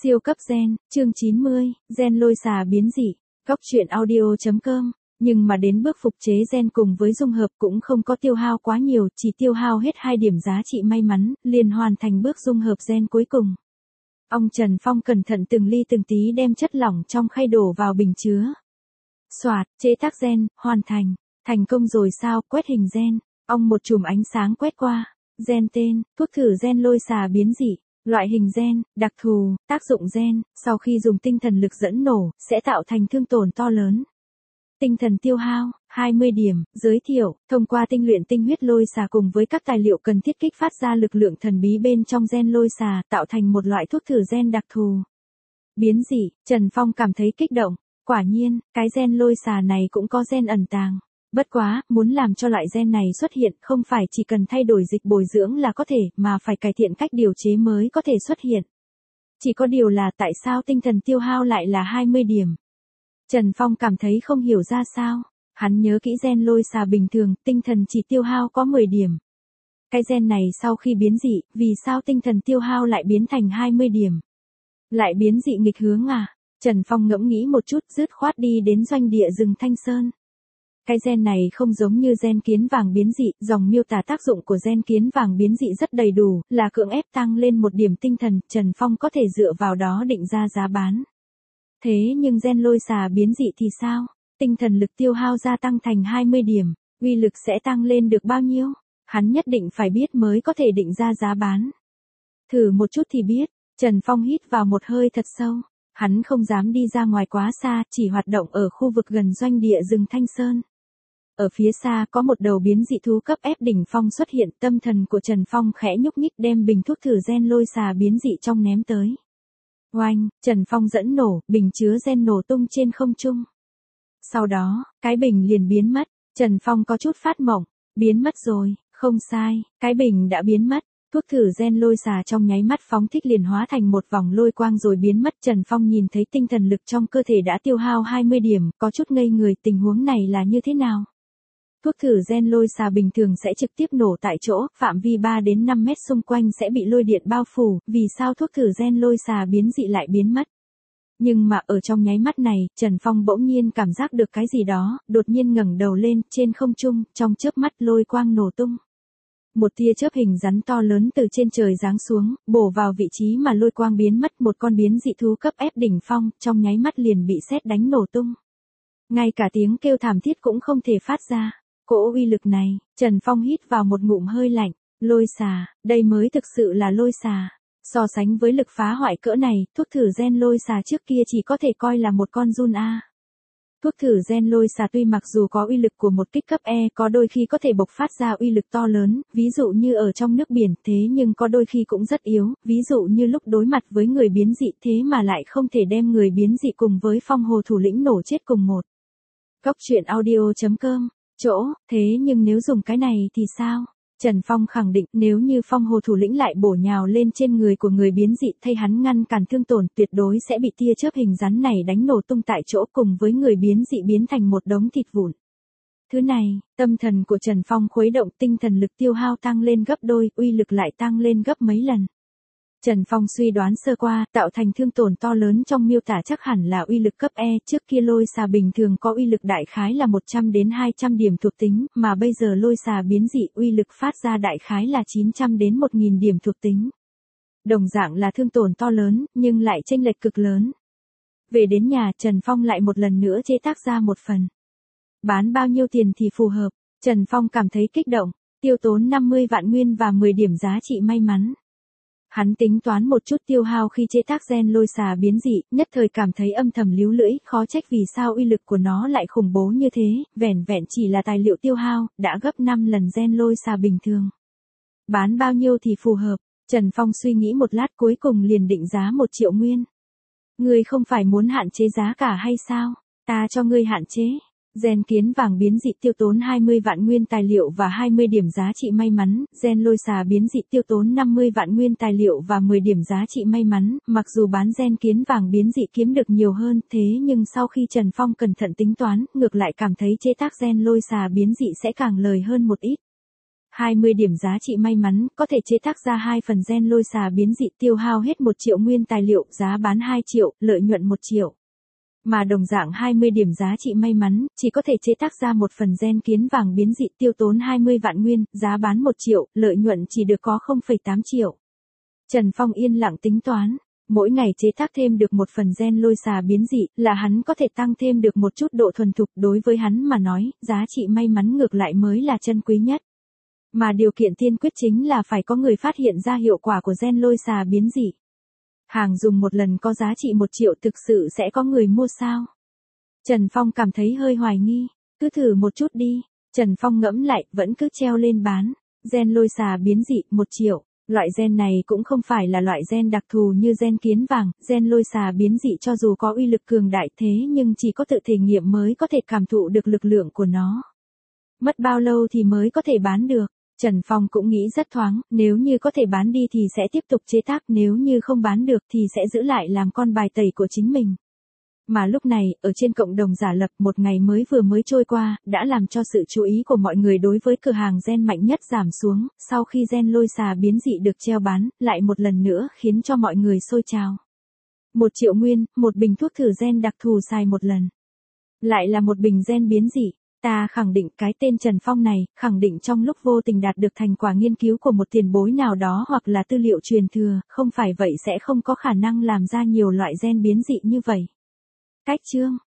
Siêu cấp gen, chương 90, gen lôi xà biến dị, góc truyện audio.com. Nhưng mà đến bước phục chế gen cùng với dung hợp cũng không có tiêu hao quá nhiều, chỉ tiêu hao hết 2 điểm giá trị may mắn, liền hoàn thành bước dung hợp gen cuối cùng. Ông Trần Phong cẩn thận từng ly từng tí đem chất lỏng trong khay đổ vào bình chứa. Soạt, chế tác gen, hoàn thành. Thành công rồi sao, quét hình gen. Ông một chùm ánh sáng quét qua. Gen tên, thuốc thử gen lôi xà biến dị. Loại hình gen, đặc thù, tác dụng gen, sau khi dùng tinh thần lực dẫn nổ, sẽ tạo thành thương tổn to lớn. Tinh thần tiêu hao, 20 điểm, giới thiệu, thông qua tinh luyện tinh huyết lôi xà cùng với các tài liệu cần thiết kích phát ra lực lượng thần bí bên trong gen lôi xà, tạo thành một loại thuốc thử gen đặc thù. Biến dị, Trần Phong cảm thấy kích động, quả nhiên, cái gen lôi xà này cũng có gen ẩn tàng. Bất quá, muốn làm cho loại gen này xuất hiện không phải chỉ cần thay đổi dịch bồi dưỡng là có thể, mà phải cải thiện cách điều chế mới có thể xuất hiện. Chỉ có điều là tại sao tinh thần tiêu hao lại là 20 điểm. Trần Phong cảm thấy không hiểu ra sao. Hắn nhớ kỹ gen lôi xà bình thường, tinh thần chỉ tiêu hao có 10 điểm. Cái gen này sau khi biến dị, vì sao tinh thần tiêu hao lại biến thành 20 điểm? Lại biến dị nghịch hướng à? Trần Phong ngẫm nghĩ một chút, dứt khoát đi đến doanh địa rừng Thanh Sơn. Cái gen này không giống như gen kiến vàng biến dị, dòng miêu tả tác dụng của gen kiến vàng biến dị rất đầy đủ, là cưỡng ép tăng lên một điểm tinh thần, Trần Phong có thể dựa vào đó định ra giá bán. Thế nhưng gen lôi xà biến dị thì sao? Tinh thần lực tiêu hao gia tăng thành 20 điểm, uy lực sẽ tăng lên được bao nhiêu? Hắn nhất định phải biết mới có thể định ra giá bán. Thử một chút thì biết, Trần Phong hít vào một hơi thật sâu. Hắn không dám đi ra ngoài quá xa, chỉ hoạt động ở khu vực gần doanh địa rừng Thanh Sơn. Ở phía xa có một đầu biến dị thú cấp ép đỉnh phong xuất hiện, tâm thần của Trần Phong khẽ nhúc nhích đem bình thuốc thử gen lôi xà biến dị trong ném tới. Oanh, Trần Phong dẫn nổ, bình chứa gen nổ tung trên không trung. Sau đó, cái bình liền biến mất, Trần Phong có chút phát mộng, biến mất rồi, không sai, cái bình đã biến mất. Thuốc thử gen lôi xà trong nháy mắt phóng thích liền hóa thành một vòng lôi quang rồi biến mất. Trần Phong nhìn thấy tinh thần lực trong cơ thể đã tiêu hao 20 điểm, có chút ngây người, tình huống này là như thế nào? Thuốc thử gen lôi xà bình thường sẽ trực tiếp nổ tại chỗ, phạm vi 3 đến 5 mét xung quanh sẽ bị lôi điện bao phủ, vì sao thuốc thử gen lôi xà biến dị lại biến mất? Nhưng mà ở trong nháy mắt này, Trần Phong bỗng nhiên cảm giác được cái gì đó, đột nhiên ngẩng đầu lên, trên không trung, trong chớp mắt lôi quang nổ tung. Một tia chớp hình rắn to lớn từ trên trời giáng xuống, bổ vào vị trí mà lôi quang biến mất, một con biến dị thú cấp ép đỉnh phong, trong nháy mắt liền bị sét đánh nổ tung. Ngay cả tiếng kêu thảm thiết cũng không thể phát ra. Cỗ uy lực này, Trần Phong hít vào một ngụm hơi lạnh, lôi xà, đây mới thực sự là lôi xà. So sánh với lực phá hoại cỡ này, thuốc thử gen lôi xà trước kia chỉ có thể coi là một con giun A. Thuốc thử gen lôi xà tuy mặc dù có uy lực của một kích cấp E, có đôi khi có thể bộc phát ra uy lực to lớn, ví dụ như ở trong nước biển, thế nhưng có đôi khi cũng rất yếu, ví dụ như lúc đối mặt với người biến dị, thế mà lại không thể đem người biến dị cùng với phong hồ thủ lĩnh nổ chết cùng một. Góc truyện audio.com. Thế nhưng nếu dùng cái này thì sao? Trần Phong khẳng định nếu như phong hồ thủ lĩnh lại bổ nhào lên trên người của người biến dị thay hắn ngăn cản thương tổn, tuyệt đối sẽ bị tia chớp hình rắn này đánh nổ tung tại chỗ cùng với người biến dị biến thành một đống thịt vụn. Thứ này, tâm thần của Trần Phong khuấy động, tinh thần lực tiêu hao tăng lên gấp đôi, uy lực lại tăng lên gấp mấy lần. Trần Phong suy đoán sơ qua, tạo thành thương tổn to lớn trong miêu tả chắc hẳn là uy lực cấp E, trước kia lôi xà bình thường có uy lực đại khái là 100 đến 200 điểm thuộc tính, mà bây giờ lôi xà biến dị uy lực phát ra đại khái là 900 đến 1000 điểm thuộc tính. Đồng dạng là thương tổn to lớn, nhưng lại chênh lệch cực lớn. Về đến nhà, Trần Phong lại một lần nữa chế tác ra một phần. Bán bao nhiêu tiền thì phù hợp, Trần Phong cảm thấy kích động, tiêu tốn 50 vạn nguyên và 10 điểm giá trị may mắn. Hắn tính toán một chút tiêu hao khi chế tác gen lôi xà biến dị, nhất thời cảm thấy âm thầm líu lưỡi, khó trách vì sao uy lực của nó lại khủng bố như thế, vẻn vẹn chỉ là tài liệu tiêu hao, đã gấp 5 lần gen lôi xà bình thường. Bán bao nhiêu thì phù hợp, Trần Phong suy nghĩ một lát cuối cùng liền định giá 1 triệu nguyên. Ngươi không phải muốn hạn chế giá cả hay sao? Ta cho ngươi hạn chế. Gen kiến vàng biến dị tiêu tốn 20 vạn nguyên tài liệu và 20 điểm giá trị may mắn, gen lôi xà biến dị tiêu tốn 50 vạn nguyên tài liệu và 10 điểm giá trị may mắn, mặc dù bán gen kiến vàng biến dị kiếm được nhiều hơn, thế nhưng sau khi Trần Phong cẩn thận tính toán, ngược lại cảm thấy chế tác gen lôi xà biến dị sẽ càng lời hơn một ít. 20 điểm giá trị may mắn, có thể chế tác ra 2 phần gen lôi xà biến dị, tiêu hao hết 1 triệu nguyên tài liệu, giá bán 2 triệu, lợi nhuận 1 triệu. Mà đồng dạng 20 điểm giá trị may mắn, chỉ có thể chế tác ra 1 phần gen kiến vàng biến dị, tiêu tốn 20 vạn nguyên, giá bán 1 triệu, lợi nhuận chỉ được có 0,8 triệu. Trần Phong yên lặng tính toán. Mỗi ngày chế tác thêm được 1 phần gen lôi xà biến dị, là hắn có thể tăng thêm được một chút độ thuần thục, đối với hắn mà nói, giá trị may mắn ngược lại mới là chân quý nhất. Mà điều kiện tiên quyết chính là phải có người phát hiện ra hiệu quả của gen lôi xà biến dị. Hàng dùng một lần có giá trị 1 triệu thực sự sẽ có người mua sao? Trần Phong cảm thấy hơi hoài nghi, cứ thử một chút đi. Trần Phong ngẫm lại, vẫn cứ treo lên bán. Gen lôi xà biến dị, 1 triệu. Loại gen này cũng không phải là loại gen đặc thù như gen kiến vàng, gen lôi xà biến dị cho dù có uy lực cường đại thế nhưng chỉ có tự thể nghiệm mới có thể cảm thụ được lực lượng của nó. Mất bao lâu thì mới có thể bán được? Trần Phong cũng nghĩ rất thoáng, nếu như có thể bán đi thì sẽ tiếp tục chế tác, nếu như không bán được thì sẽ giữ lại làm con bài tẩy của chính mình. Mà lúc này, ở trên cộng đồng giả lập, một ngày mới trôi qua, đã làm cho sự chú ý của mọi người đối với cửa hàng gen mạnh nhất giảm xuống, sau khi gen lôi xà biến dị được treo bán, lại một lần nữa khiến cho mọi người xôi trào. 1 triệu nguyên, một bình thuốc thử gen đặc thù xài một lần. Lại là một bình gen biến dị. Ta khẳng định cái tên Trần Phong này, khẳng định trong lúc vô tình đạt được thành quả nghiên cứu của một tiền bối nào đó hoặc là tư liệu truyền thừa, không phải vậy sẽ không có khả năng làm ra nhiều loại gen biến dị như vậy. Cách chương